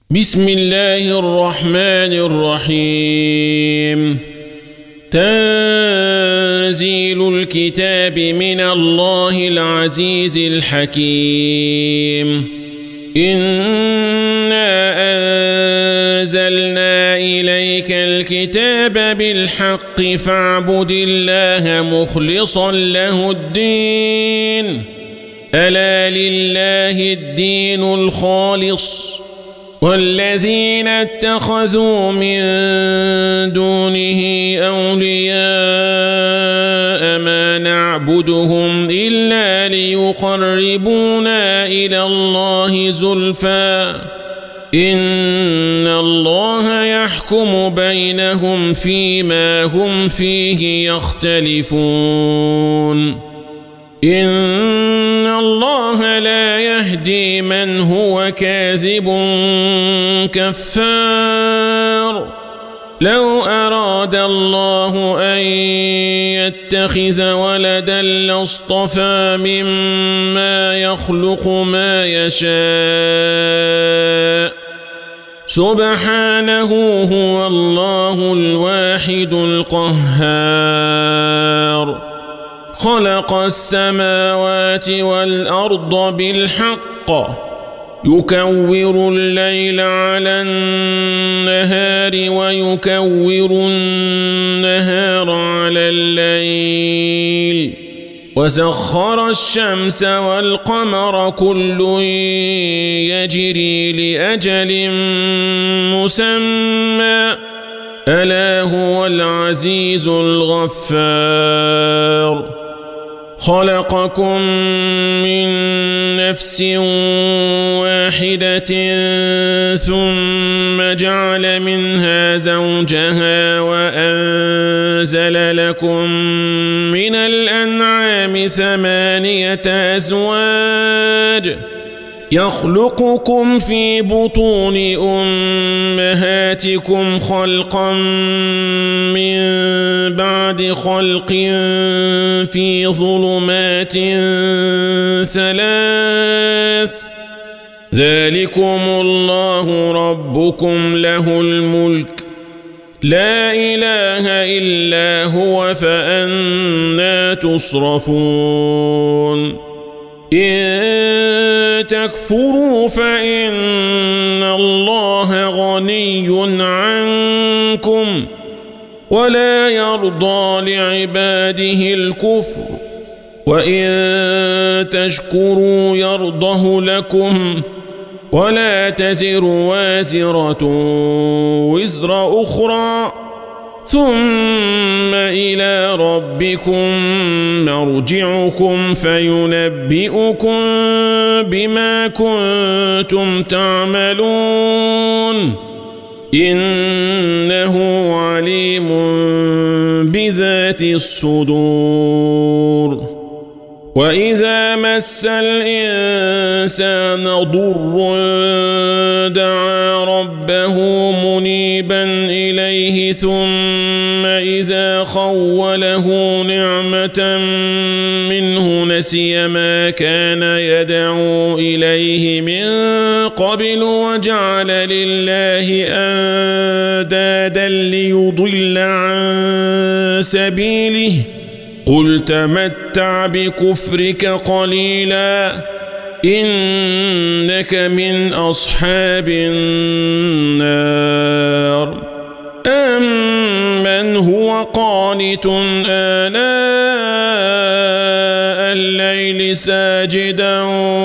بسم الله الرحمن الرحيم. تنزيل الكتاب من الله العزيز الحكيم. إنا أنزلنا إليك الكتاب بالحق فاعبد الله مخلصا له الدين. ألا لله الدين الخالص والذين اتخذوا من دونه أولياء ما نعبدهم إلا ليقربونا إلى الله زلفى إن الله يحكم بينهم فيما هم فيه يختلفون. إن الله لا يهدي من هو كاذب كفار. لو أراد الله أن يتخذ ولدا لاصطفى مما يخلق ما يشاء سبحانه هو الله الواحد القهار. خلق السماوات والأرض بالحق يكور الليل على النهار ويكور النهار على الليل وسخر الشمس والقمر كل يجري لأجل مسمى ألا هو العزيز الغفار. خلقكم من نفس واحدة ثم جعل منها زوجها وأنزل لكم من الأنعام 8 أزواج يخلقكم في بطون أمهاتكم خلقا من بعد خلق في ظلمات 3 ذلكم الله ربكم له الملك لا إله إلا هو فأنى تصرفون. إن تكفروا فإن الله غني عنكم ولا يرضى لعباده الكفر وإن تشكروا يرضه لكم ولا تزر وازرة وزر أخرى ثم إلى ربكم مرجعكم فينبئكم بما كنتم تعملون إنه عليم بذات الصدور. وإذا مس الإنسان ضر دعا ربه منيبا إليه ثم إذا خوله نعمة منه نسي ما كان يدعو إليه من قبل وجعل لله أندادا ليضل عن سبيله قل تمتع بكفرك قليلا إنك من أصحاب النار. أمن هو قانت آناء الليل ساجدا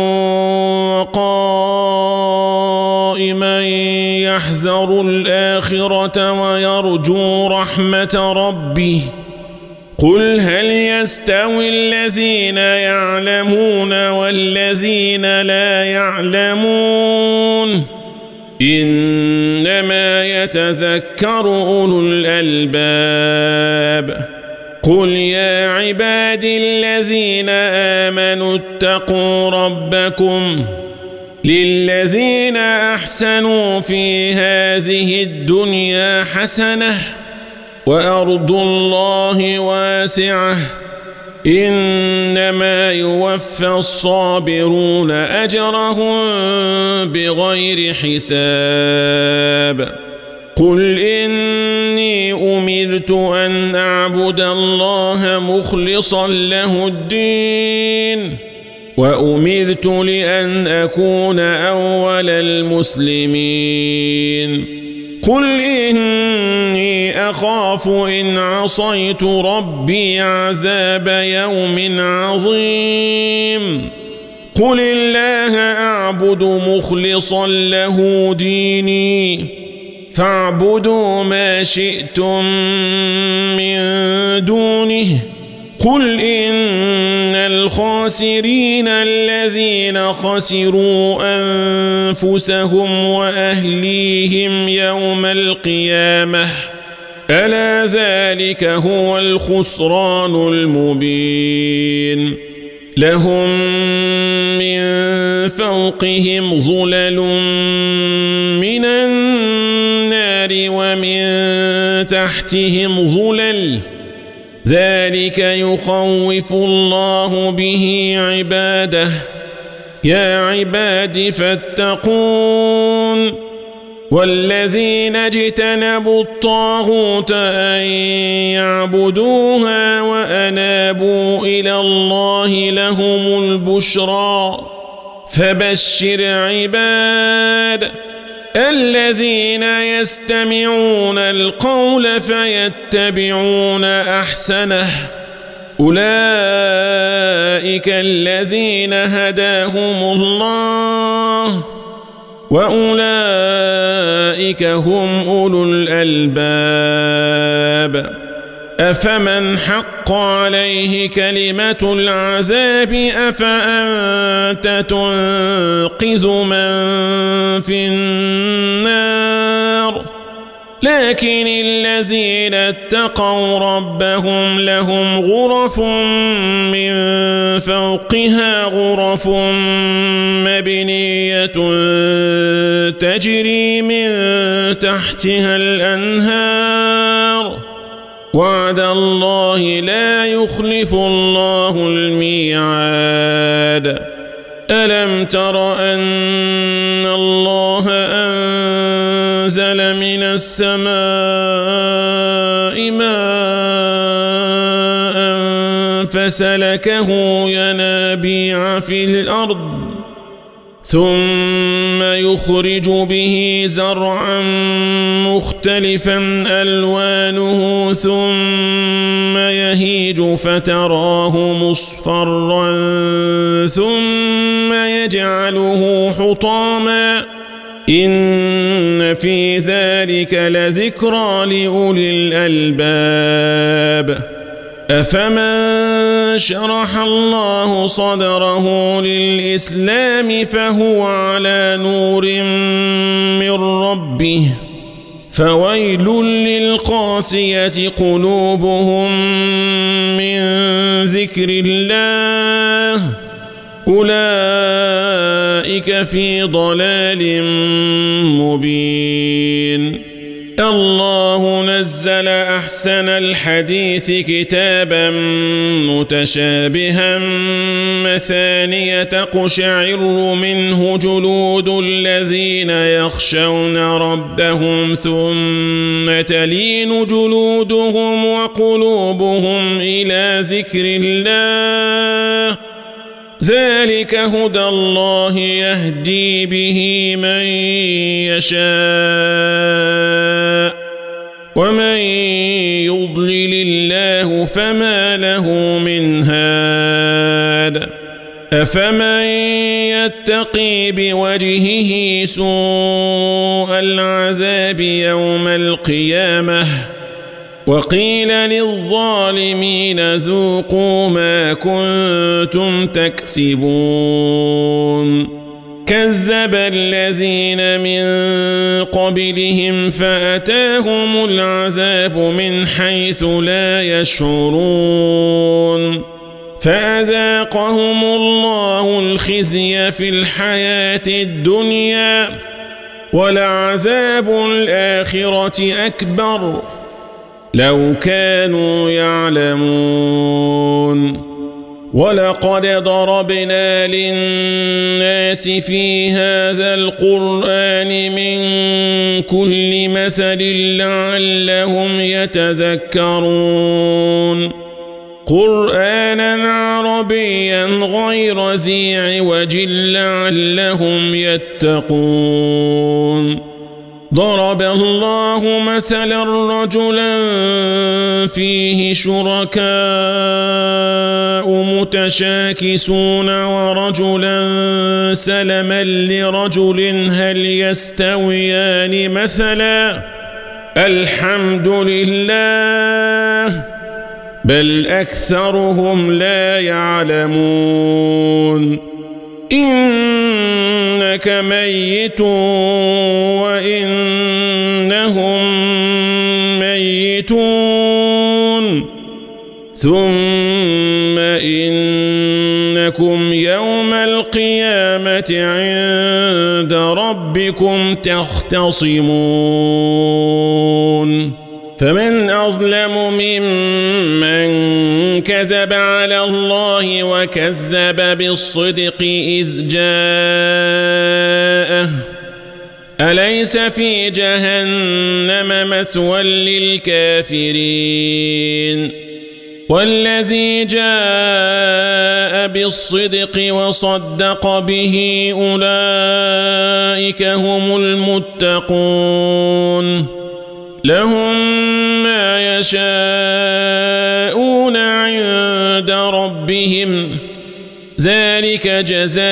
وقائما يحذر الآخرة ويرجو رحمة ربه قل هل يستوي الذين يعلمون والذين لا يعلمون إنما يتذكر أولو الألباب. قل يا عبادي الذين آمنوا اتقوا ربكم للذين أحسنوا في هذه الدنيا حسنة وأرض الله واسعة إنما يوفى الصابرون أجرهم بغير حساب قل إني أمرت أن أعبد الله مخلصا له الدين وأمرت لأن أكون أول المسلمين قل إني أخاف إن عصيت ربي عذاب يوم عظيم قل الله أعبد مخلصا له ديني فاعبدوا ما شئتم من دونه قل إن الخاسرين الذين خسروا أنفسهم وأهليهم يوم القيامة ألا ذلك هو الخسران المبين لهم من فوقهم ظلل من النار ومن تحتهم ظلل ذلك يخوف الله به عباده يا عباد فاتقون والذين اجتنبوا الطاغوت أن يعبدوها وأنابوا إلى الله لهم البشرى فبشر عباد الذين يستمعون القول فيتبعون أحسنه أولئك الذين هداهم الله وأولئك هم أولو الألباب أفمن حق عليه كلمة العذاب أفأنت تنقذ من في النار لكن الذين اتقوا ربهم لهم غرف من فوقها غرف مبنية تجري من تحتها الأنهار وعد الله لا يخلف الله الميعاد ألم تر أن الله أنزل من السماء ماء فسلكه ينابيع في الأرض ثم يخرج به زرعا مختلفا ألوانه ثم يهيج فتراه مصفرا ثم يجعله حطاما إن في ذلك لذكرى لأولي الألباب أفمن شرح الله صدره للإسلام فهو على نور من ربه فويل للقاسية قلوبهم من ذكر الله أولئك في ضلال مبين الله نزل أحسن الحديث كتابا متشابها مثانية تقشعر منه جلود الذين يخشون ربهم ثم تلين جلودهم وقلوبهم إلى ذكر الله ذلك هدى الله يهدي به من يشاء ومن يضلل الله فما له من هاد أفمن يتقي بوجهه سوء العذاب يوم القيامة وقيل للظالمين ذوقوا ما كنتم تكسبون كذب الذين من قبلهم فأتاهم العذاب من حيث لا يشعرون فأذاقهم الله الخزي في الحياة الدنيا ولعذاب الآخرة أكبر لو كانوا يعلمون ولقد ضربنا للناس في هذا القرآن من كل مثل لعلهم يتذكرون قرآنا عربيا غير ذي عوج لعلهم يتقون ضرب الله مثلا رجلا فيه شركاء متشاكسون ورجلا سلما لرجل هل يستويان مثلا الحمد لله بل أكثرهم لا يعلمون إنك ميت وإنهم ميتون ثم إنكم يوم القيامة عند ربكم تختصمون فمن أظلم ممن كذب على الله وكذب بالصدق إذ جاءه أليس في جهنم مثوى للكافرين والذي جاء بالصدق وصدق به أولئك هم المتقون لهم ما يشاءون عند ربهم ذلك جزاء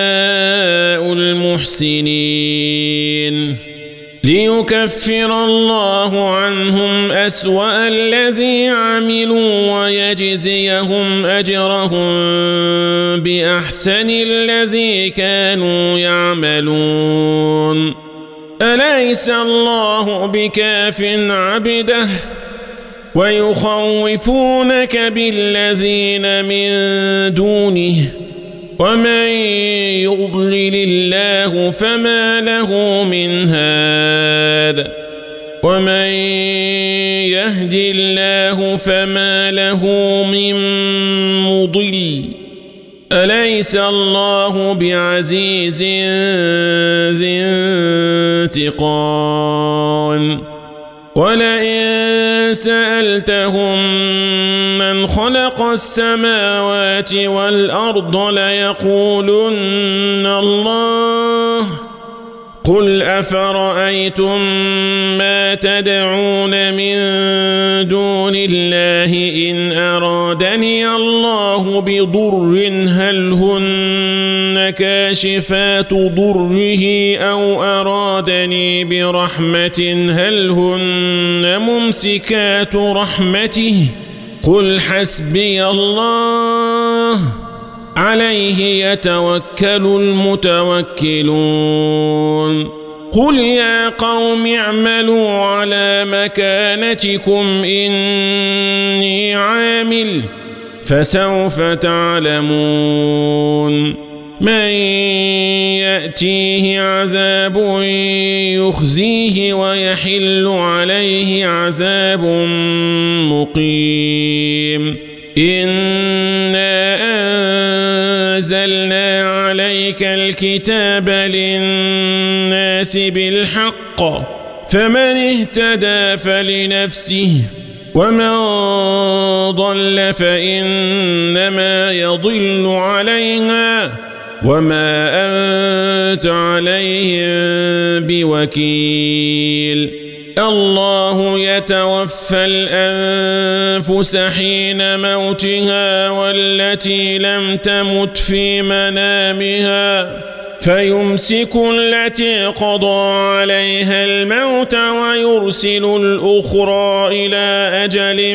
المحسنين ليكفر الله عنهم أسوأ الذي عملوا ويجزيهم أجرهم بأحسن الذي كانوا يعملون أليس الله بكاف عبده ويخوفونك بالذين من دونه ومن يضلل الله فما له من هاد ومن يهد الله فما له من مضل أليس الله بعزيز ذي انتقام ولئن سألتهم من خلق السماوات والأرض ليقولن الله قل أفرأيتم ما تدعون من دون الله إن أرادني الله بضر هل هن كاشفات ضره أو أرادني برحمة هل هن ممسكات رحمته قل حسبي الله عليه يتوكل المتوكلون قل يا قوم اعملوا على مكانتكم إني عامل فسوف تعلمون من يأتيه عذاب يخزيه ويحل عليه عذاب مقيم إنا أنزلنا عليك الكتاب للناس بالحق فمن اهتدى فلنفسه ومن ضل فإنما يضل عليها وما أنت عليهم بوكيل الله يتوفى الأنفس حين موتها والتي لم تمت في منامها فيمسك التي قضى عليها الموت ويرسل الأخرى إلى أجل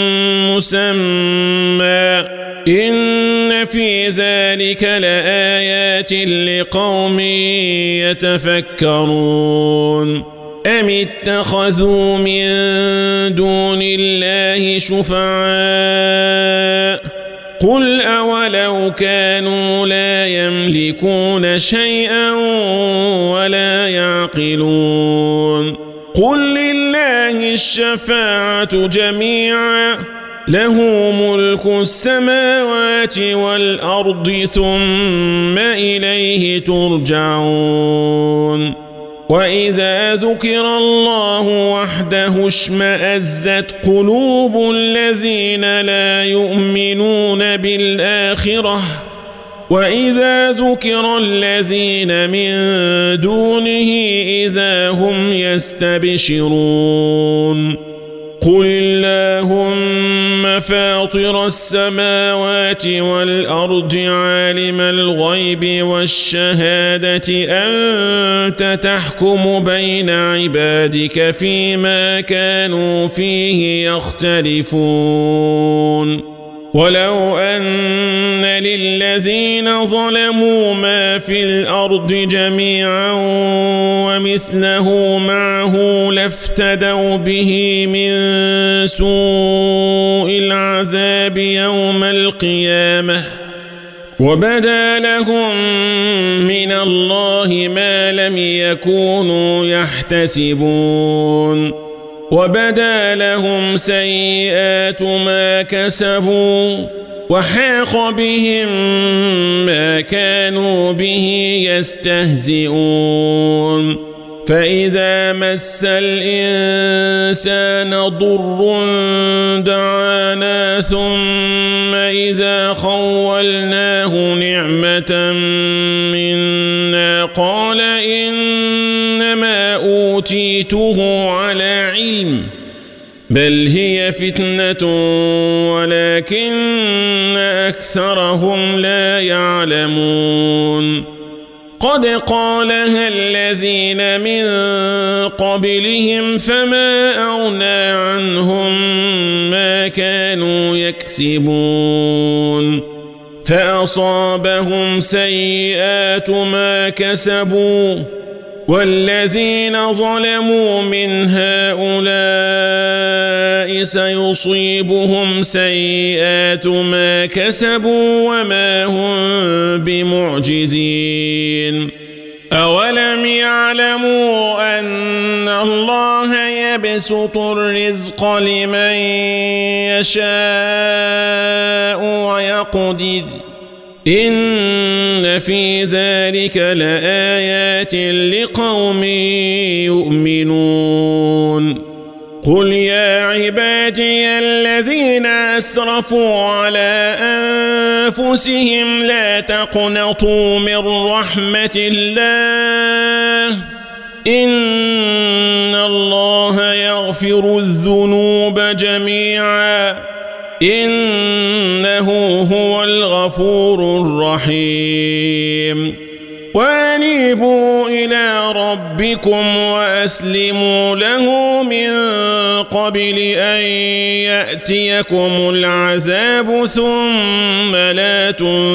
مسمى إن في ذلك لآيات لقوم يتفكرون أم اتخذوا من دون الله شفعاء قل أولو كانوا لا يملكون شيئا ولا يعقلون قل لله الشفاعة جميعا له ملك السماوات والأرض ثم إليه ترجعون وإذا ذكر الله وحده اشمأزت قلوب الذين لا يؤمنون بالآخرة وإذا ذكر الذين من دونه إذا هم يستبشرون قل اللهم فاطر السماوات والأرض عالم الغيب والشهادة أنت تحكم بين عبادك فيما كانوا فيه يختلفون ولو أن للذين ظلموا ما في الأرض جميعا ومثله معه لافتدوا به من سوء العذاب يوم القيامة وبدا لهم من الله ما لم يكونوا يحتسبون وبدا لهم سيئات ما كسبوا وحاق بهم ما كانوا به يستهزئون فإذا مس الإنسان ضر دعانا ثم إذا خولناه نعمة منا قال إنما أوتيته على علم بل هي فتنة ولكن أكثرهم لا يعلمون قد قالها الذين من قبلهم فما أغنى عنهم ما كانوا يكسبون فأصابهم سيئات ما كسبوا والذين ظلموا من هؤلاء سيصيبهم سيئات ما كسبوا وما هم بمعجزين أولم يعلموا أن الله يبسط الرزق لمن يشاء ويقدر إن في ذلك لآيات لقوم يؤمنون قل يا عبادي الذين أسرفوا على أنفسهم لا تقنطوا من رحمة الله إن الله يغفر الذنوب جميعا إنه هو الغفور الرحيم وأنيبوا إلى ربكم وأسلموا له من قبل أن يأتيكم العذاب ثم لا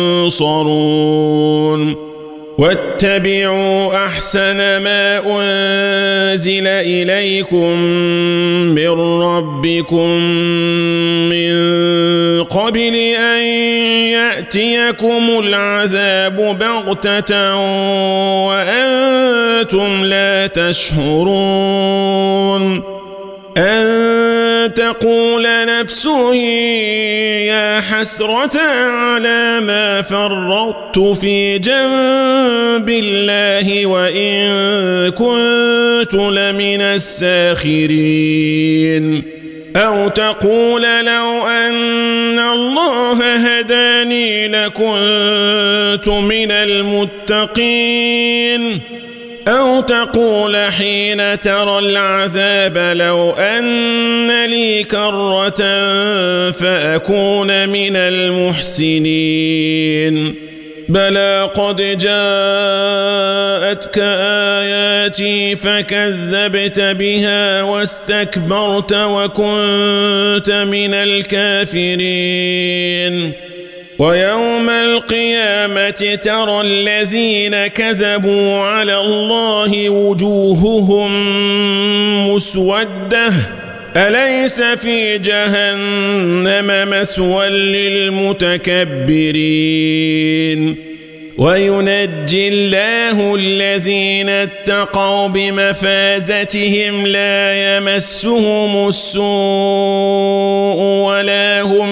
تنصرون واتبعوا أحسن ما أنزل إليكم من ربكم من قبل أن يأتيكم العذاب بغتة وأنتم لا تشعرون أن تقول نفس يا حسرة على ما فرطت في جنب الله وإن كنت لمن الساخرين أو تقول لو أن الله هداني لكنت من المتقين أو تقول حين ترى العذاب لو أن لي كرة فأكون من المحسنين بلى قد جاءتك آياتي فكذبت بها واستكبرت وكنت من الكافرين ويوم القيامة ترى الذين كذبوا على الله وجوههم مسودة أليس في جهنم مثوى للمتكبرين وينجي الله الذين اتقوا بمفازتهم لا يمسهم السوء ولا هم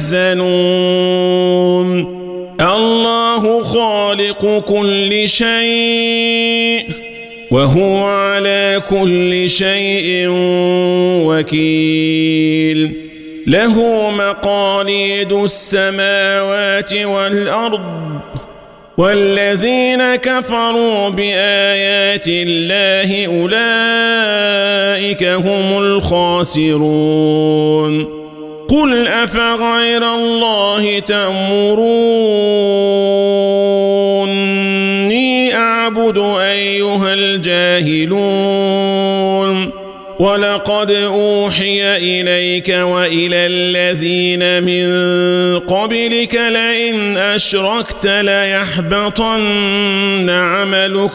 يحزنون الله خالق كل شيء وهو على كل شيء وكيل له مقاليد السماوات والأرض والذين كفروا بآيات الله أولئك هم الخاسرون قل أفغير الله تأمروني أعبد أيها الجاهلون ولقد أوحي إليك وإلى الذين من قبلك لئن أشركت ليحبطن عملك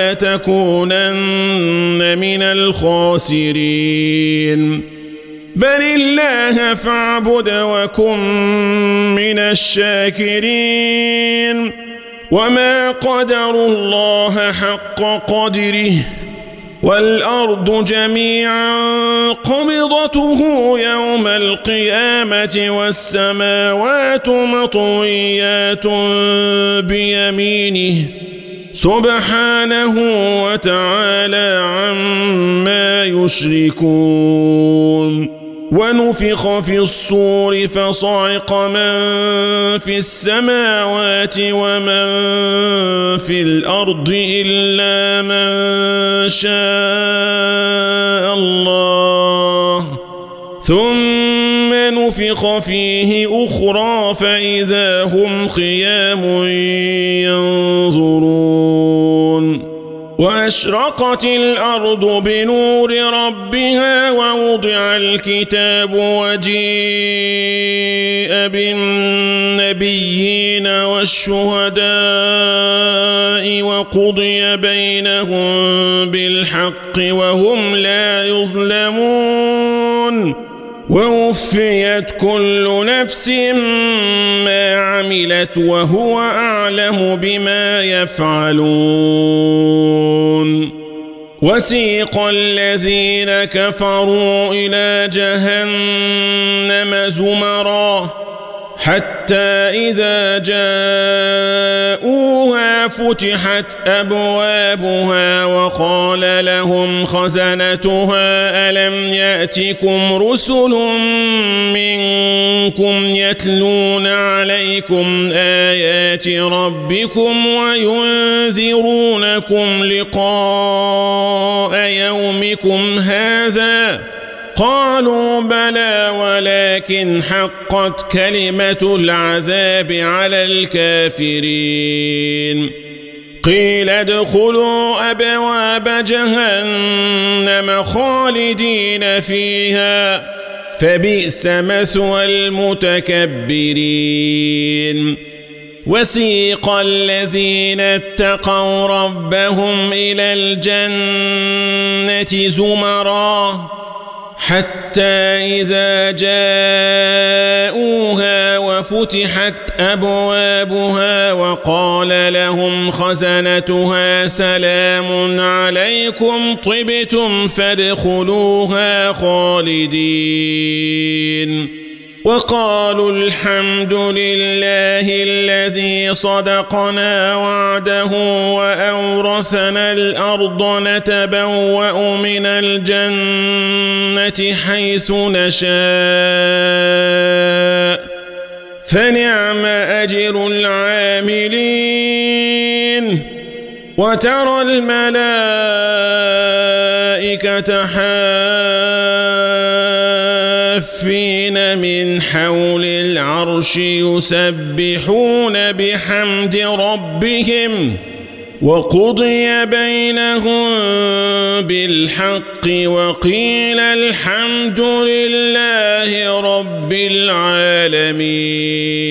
ولتكونن من الخاسرين بل الله فاعبد وكن من الشاكرين وما قدروا الله حق قدره والأرض جميعا قبضته يوم القيامة والسماوات مطويات بيمينه سبحانه وتعالى عما يشركون ونفخ في الصور فصعق من في السماوات ومن في الأرض إلا من شاء الله ثم نفخ فيه أخرى فإذا هم قيام ينظرون وأشرقت الأرض بنور ربها ووضع الكتاب وجيء بالنبيين والشهداء وقضي بينهم بالحق وهم لا يظلمون ووفيت كل نفس ما عملت وهو أعلم بما يفعلون وسيق الذين كفروا إلى جهنم زمرا حتى إذا جاءوها فتحت أبوابها وقال لهم خزنتها ألم يأتكم رسل منكم يتلون عليكم آيات ربكم وينذرونكم لقاء يومكم هذا قالوا بلى ولكن حقت كلمة العذاب على الكافرين قيل ادخلوا أبواب جهنم خالدين فيها فبئس مثوى المتكبرين وسيق الذين اتقوا ربهم إلى الجنة زمرا حتى إذا جاءوها وفتحت أبوابها وقال لهم خزنتها سلام عليكم طبتم فادخلوها خالدين وقالوا الحمد لله الذي صدقنا وعده وأورثنا الأرض نتبوأ من الجنة حيث نشاء فنعم أجر العاملين وترى الملائكة حافين من حول العرش يسبحون بحمد ربهم وقضي بينهم بالحق وقيل الحمد لله رب العالمين.